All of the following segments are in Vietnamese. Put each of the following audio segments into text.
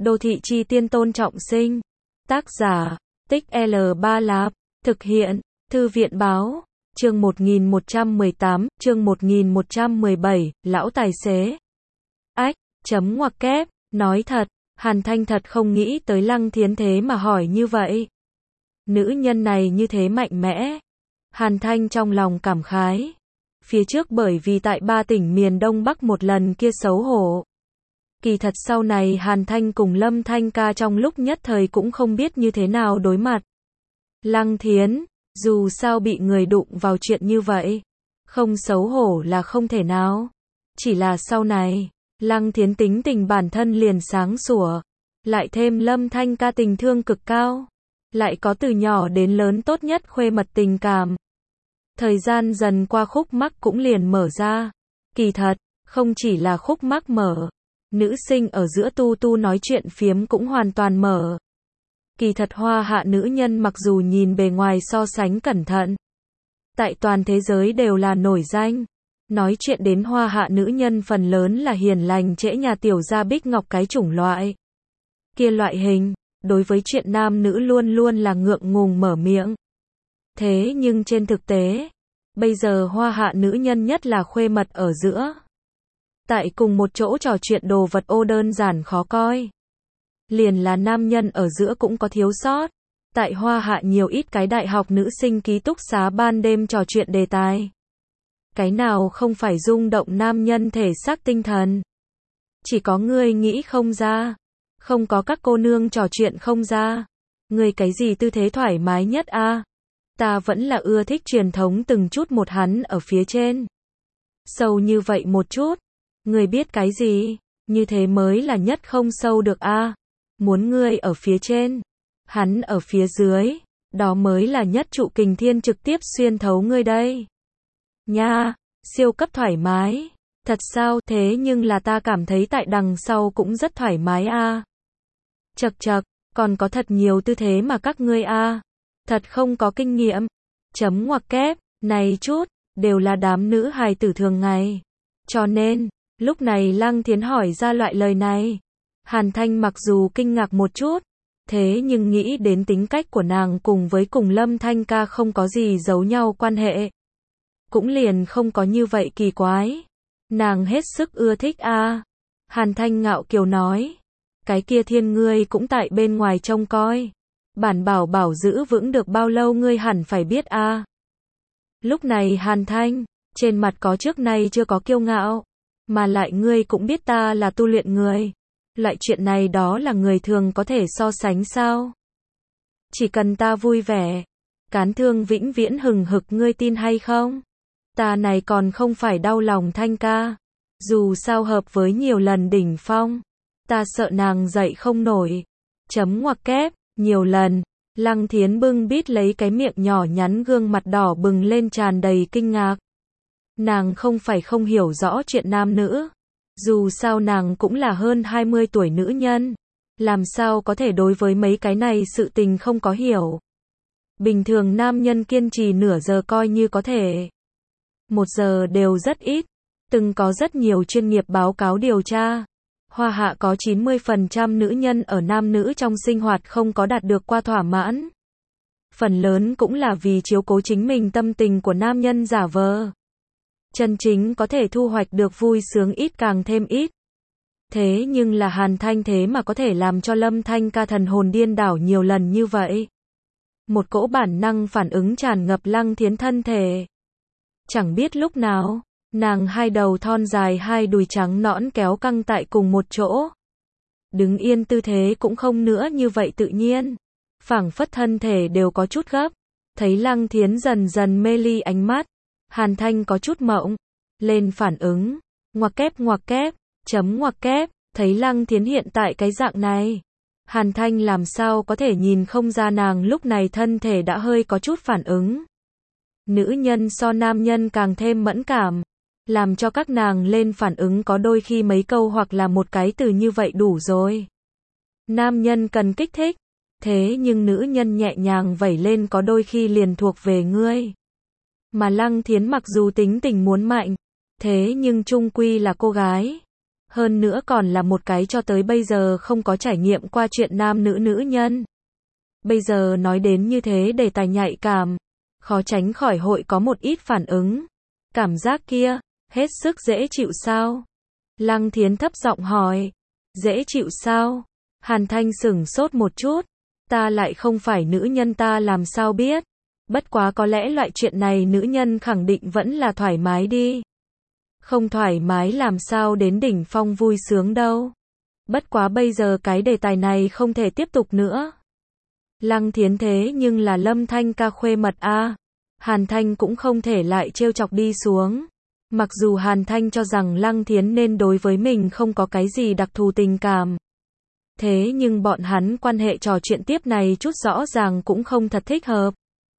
Đô thị chi tiên Tôn Trọng Sinh. Tác giả, Tích L3 Lạp. Thực hiện, Thư viện báo. Chương 1118, chương 1117, lão tài xế. Ách, chấm ngoặc kép, nói thật, Hàn Thanh thật không nghĩ tới Lăng Thiến thế mà hỏi như vậy. Nữ nhân này như thế mạnh mẽ. Hàn Thanh trong lòng cảm khái. Phía trước bởi vì tại 3 tỉnh miền Đông Bắc một lần kia xấu hổ. Kỳ thật sau này Hàn Thanh cùng Lâm Thanh ca trong lúc nhất thời cũng không biết như thế nào đối mặt. Lăng Thiến, dù sao bị người đụng vào chuyện như vậy, không xấu hổ là không thể nào. Chỉ là sau này, Lăng Thiến tính tình bản thân liền sáng sủa, lại thêm Lâm Thanh ca tình thương cực cao, lại có từ nhỏ đến lớn tốt nhất khuê mật tình cảm. Thời gian dần qua khúc mắc cũng liền mở ra. Kỳ thật, không chỉ là khúc mắc mở, nữ sinh ở giữa tu tu nói chuyện phiếm cũng hoàn toàn mở. Kỳ thật hoa hạ nữ nhân mặc dù nhìn bề ngoài so sánh cẩn thận, tại toàn thế giới đều là nổi danh. Nói chuyện đến hoa hạ nữ nhân phần lớn là hiền lành trễ nhà tiểu gia bích ngọc cái chủng loại. Kia loại hình, đối với chuyện nam nữ luôn luôn là ngượng ngùng mở miệng. Thế nhưng trên thực tế, bây giờ hoa hạ nữ nhân nhất là khuê mật ở giữa. Tại cùng một chỗ trò chuyện đồ vật ô đơn giản khó coi. Liền là nam nhân ở giữa cũng có thiếu sót. Tại hoa hạ nhiều ít cái đại học nữ sinh ký túc xá ban đêm trò chuyện đề tài. Cái nào không phải rung động nam nhân thể xác tinh thần. Chỉ có ngươi nghĩ không ra. Không có các cô nương trò chuyện không ra. Ngươi cái gì tư thế thoải mái nhất a? Ta vẫn là ưa thích truyền thống từng chút một hắn ở phía trên. Sâu như vậy một chút. Ngươi biết cái gì? Như thế mới là nhất không sâu được a. Muốn ngươi ở phía trên, hắn ở phía dưới, đó mới là nhất trụ kình thiên trực tiếp xuyên thấu ngươi đây. Nha, siêu cấp thoải mái. Thật sao? Thế nhưng là ta cảm thấy tại đằng sau cũng rất thoải mái a. Chậc chậc, còn có thật nhiều tư thế mà các ngươi a. Thật không có kinh nghiệm. Chấm ngoặc kép, này chút, đều là đám nữ hài tử thường ngày. Cho nên, lúc này Lăng Thiến hỏi ra loại lời này. Hàn Thanh mặc dù kinh ngạc một chút, thế nhưng nghĩ đến tính cách của nàng cùng với cùng Lâm Thanh ca không có gì giấu nhau quan hệ. Cũng liền không có như vậy kỳ quái. Nàng hết sức ưa thích a. Hàn Thanh ngạo kiều nói. Cái kia thiên ngươi cũng tại bên ngoài trông coi. Bản bảo bảo giữ vững được bao lâu ngươi hẳn phải biết a. Lúc này Hàn Thanh, trên mặt có trước nay chưa có kiêu ngạo. Mà lại ngươi cũng biết ta là tu luyện người. Loại chuyện này đó là người thường có thể so sánh sao? Chỉ cần ta vui vẻ, cán thương vĩnh viễn hừng hực ngươi tin hay không? Ta này còn không phải đau lòng Thanh ca. Dù sao hợp với nhiều lần đỉnh phong, ta sợ nàng dậy không nổi. Chấm ngoặc kép, nhiều lần. Lăng Thiến bưng bít lấy cái miệng nhỏ nhắn gương mặt đỏ bừng lên tràn đầy kinh ngạc. Nàng không phải không hiểu rõ chuyện nam nữ. Dù sao nàng cũng là hơn 20 tuổi nữ nhân. Làm sao có thể đối với mấy cái này sự tình không có hiểu. Bình thường nam nhân kiên trì nửa giờ coi như có thể. 1 giờ đều rất ít. Từng có rất nhiều chuyên nghiệp báo cáo điều tra. Hoa hạ có 90% nữ nhân ở nam nữ trong sinh hoạt không có đạt được qua thỏa mãn. Phần lớn cũng là vì chiếu cố chính mình tâm tình của nam nhân giả vờ. Chân chính có thể thu hoạch được vui sướng ít càng thêm ít. Thế nhưng là Hàn Thanh thế mà có thể làm cho Lâm Thanh ca thần hồn điên đảo nhiều lần như vậy. Một cỗ bản năng phản ứng tràn ngập Lăng Thiến thân thể. Chẳng biết lúc nào, nàng hai đầu thon dài hai đùi trắng nõn kéo căng tại cùng một chỗ. Đứng yên tư thế cũng không nữa như vậy tự nhiên. Phảng phất thân thể đều có chút gấp. Thấy Lăng Thiến dần dần mê ly ánh mắt. Hàn Thanh có chút mộng, lên phản ứng, ngoặc kép, chấm ngoặc kép, thấy Lăng Thiến hiện tại cái dạng này. Hàn Thanh làm sao có thể nhìn không ra nàng lúc này thân thể đã hơi có chút phản ứng. Nữ nhân so nam nhân càng thêm mẫn cảm, làm cho các nàng lên phản ứng có đôi khi mấy câu hoặc là một cái từ như vậy đủ rồi. Nam nhân cần kích thích, thế nhưng nữ nhân nhẹ nhàng vẩy lên có đôi khi liền thuộc về ngươi. Mà Lăng Thiến mặc dù tính tình muốn mạnh, thế nhưng chung quy là cô gái. Hơn nữa còn là một cái cho tới bây giờ không có trải nghiệm qua chuyện nam nữ nữ nhân. Bây giờ nói đến như thế đề tài nhạy cảm, khó tránh khỏi hội có một ít phản ứng. Cảm giác kia, hết sức dễ chịu sao? Lăng Thiến thấp giọng hỏi. Dễ chịu sao? Hàn Thanh sửng sốt một chút. Ta lại không phải nữ nhân, ta làm sao biết? Bất quá có lẽ loại chuyện này nữ nhân khẳng định vẫn là thoải mái đi. Không thoải mái làm sao đến đỉnh phong vui sướng đâu. Bất quá bây giờ cái đề tài này không thể tiếp tục nữa. Lăng Thiến thế nhưng là Lâm Thanh ca khuê mật a. Hàn Thanh cũng không thể lại trêu chọc đi xuống. Mặc dù Hàn Thanh cho rằng Lăng Thiến nên đối với mình không có cái gì đặc thù tình cảm. Thế nhưng bọn hắn quan hệ trò chuyện tiếp này chút rõ ràng cũng không thật thích hợp.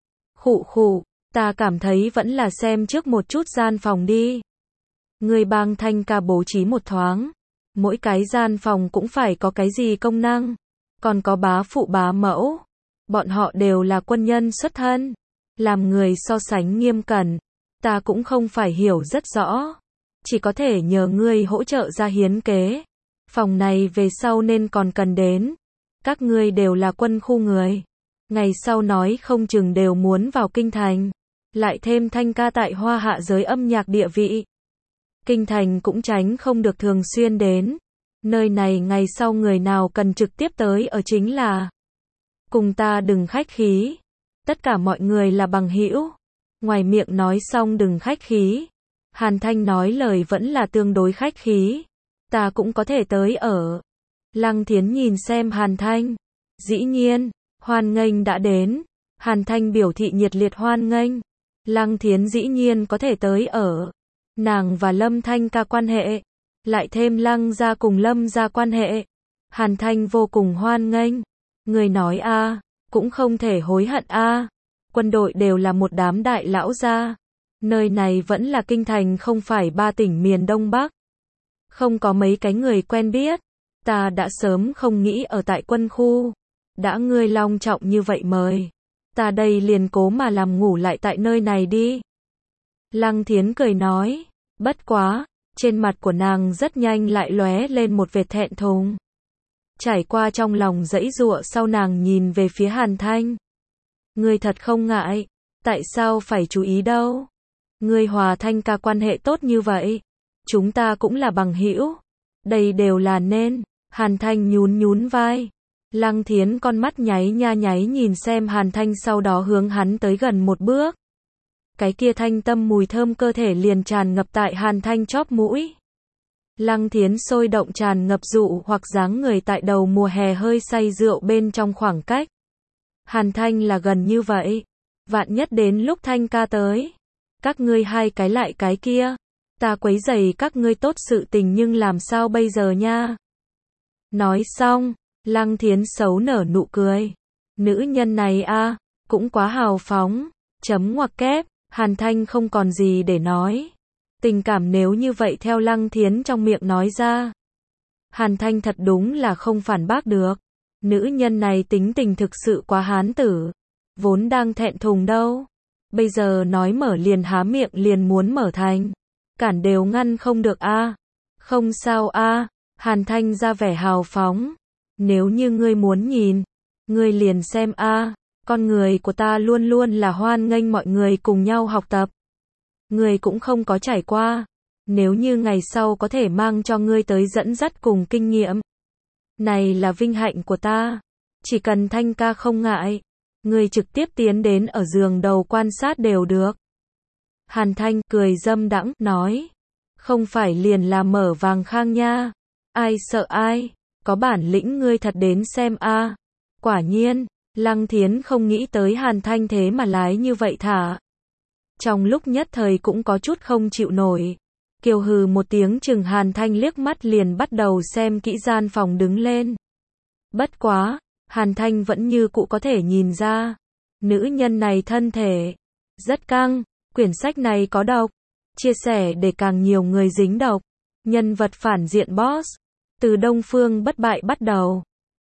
Khụ khụ, ta cảm thấy vẫn là xem trước một chút gian phòng đi. Người bang Thanh ca bố trí một thoáng. Mỗi cái gian phòng cũng phải có cái gì công năng. Còn có bá phụ bá mẫu. Bọn họ đều là quân nhân xuất thân. Làm người so sánh nghiêm cẩn. Ta cũng không phải hiểu rất rõ. Chỉ có thể nhờ ngươi hỗ trợ ra hiến kế. Phòng này về sau nên còn cần đến. Các ngươi đều là quân khu người. Ngày sau nói không chừng đều muốn vào kinh thành. Lại thêm Thanh ca tại Hoa Hạ giới âm nhạc địa vị. Kinh thành cũng tránh không được thường xuyên đến. Nơi này ngày sau người nào cần trực tiếp tới ở chính là. Cùng ta đừng khách khí. Tất cả mọi người là bằng hữu. Ngoài miệng nói xong đừng khách khí. Hàn Thanh nói lời vẫn là tương đối khách khí. Ta cũng có thể tới ở. Lăng Thiến nhìn xem Hàn Thanh. Dĩ nhiên, hoan nghênh đã đến. Hàn Thanh biểu thị nhiệt liệt hoan nghênh. Lăng Thiến dĩ nhiên có thể tới ở. Nàng và Lâm Thanh ca quan hệ. Lại thêm Lăng gia cùng Lâm gia quan hệ. Hàn Thanh vô cùng hoan nghênh. Người nói a, cũng không thể hối hận a. Quân đội đều là một đám đại lão gia. Nơi này vẫn là kinh thành không phải 3 tỉnh miền Đông Bắc. Không có mấy cái người quen biết. Ta đã sớm không nghĩ ở tại quân khu. Đã ngươi long trọng như vậy mời. Ta đây liền cố mà làm ngủ lại tại nơi này đi. Lăng Thiến cười nói. Bất quá, trên mặt của nàng rất nhanh lại lóe lên một vệt thẹn thùng. Trải qua trong lòng giãy giụa sau nàng nhìn về phía Hàn Thanh. Ngươi thật không ngại. Tại sao phải chú ý đâu? Ngươi hòa Thanh ca quan hệ tốt như vậy. Chúng ta cũng là bằng hữu. Đây đều là nên. Hàn Thanh nhún nhún vai. Lăng Thiến con mắt nháy nha nháy nhìn xem Hàn Thanh, sau đó hướng hắn tới gần một bước. Cái kia thanh tâm mùi thơm cơ thể liền tràn ngập tại Hàn Thanh chóp mũi. Lăng Thiến sôi động tràn ngập dụ hoặc dáng người tại đầu mùa hè hơi say rượu bên trong khoảng cách. Hàn Thanh là gần như vậy. Vạn nhất đến lúc Thanh ca tới. Các ngươi hai cái lại cái kia. Ta quấy rầy các ngươi tốt sự tình nhưng làm sao bây giờ nha. Nói xong, Lăng Thiến xấu nở nụ cười. Nữ nhân này a, cũng quá hào phóng. Chấm ngoặc kép, Hàn Thanh không còn gì để nói. Tình cảm nếu như vậy theo Lăng Thiến trong miệng nói ra. Hàn Thanh thật đúng là không phản bác được. Nữ nhân này tính tình thực sự quá hán tử. Vốn đang thẹn thùng đâu. Bây giờ nói mở liền há miệng liền muốn mở thành. Cản đều ngăn không được a. Không sao a. Hàn Thanh ra vẻ hào phóng. Nếu như ngươi muốn nhìn, ngươi liền xem a. Con người của ta luôn luôn là hoan nghênh mọi người cùng nhau học tập. Ngươi cũng không có trải qua. Nếu như ngày sau có thể mang cho ngươi tới dẫn dắt cùng kinh nghiệm. Này là vinh hạnh của ta. Chỉ cần Thanh ca không ngại. Ngươi trực tiếp tiến đến ở giường đầu quan sát đều được. Hàn Thanh cười dâm đãng nói. Không phải liền là mở vàng khang nha. Ai sợ ai. Có bản lĩnh ngươi thật đến xem a. Quả nhiên, Lăng Thiến không nghĩ tới Hàn Thanh thế mà lái như vậy thả. Trong lúc nhất thời cũng có chút không chịu nổi. Kiều hừ một tiếng chừng Hàn Thanh liếc mắt liền bắt đầu xem kỹ gian phòng đứng lên. Bất quá, Hàn Thanh vẫn như cũ có thể nhìn ra. Nữ nhân này thân thể rất căng. Quyển sách này có độc. Chia sẻ để càng nhiều người dính độc. Nhân vật phản diện boss. Từ Đông Phương Bất Bại bắt đầu.